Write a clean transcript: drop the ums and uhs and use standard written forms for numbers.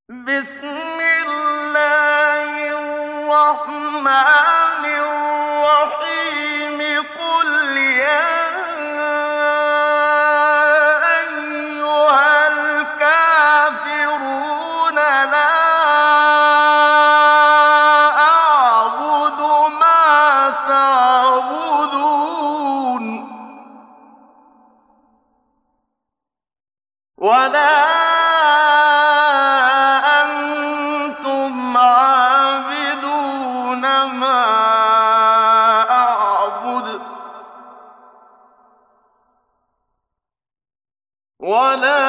بسم الله الرحمن الرحيم قل يا أيها الكافرون لا أعبد ما تعبدون ولا أنتم عابدون ما أعبد ولا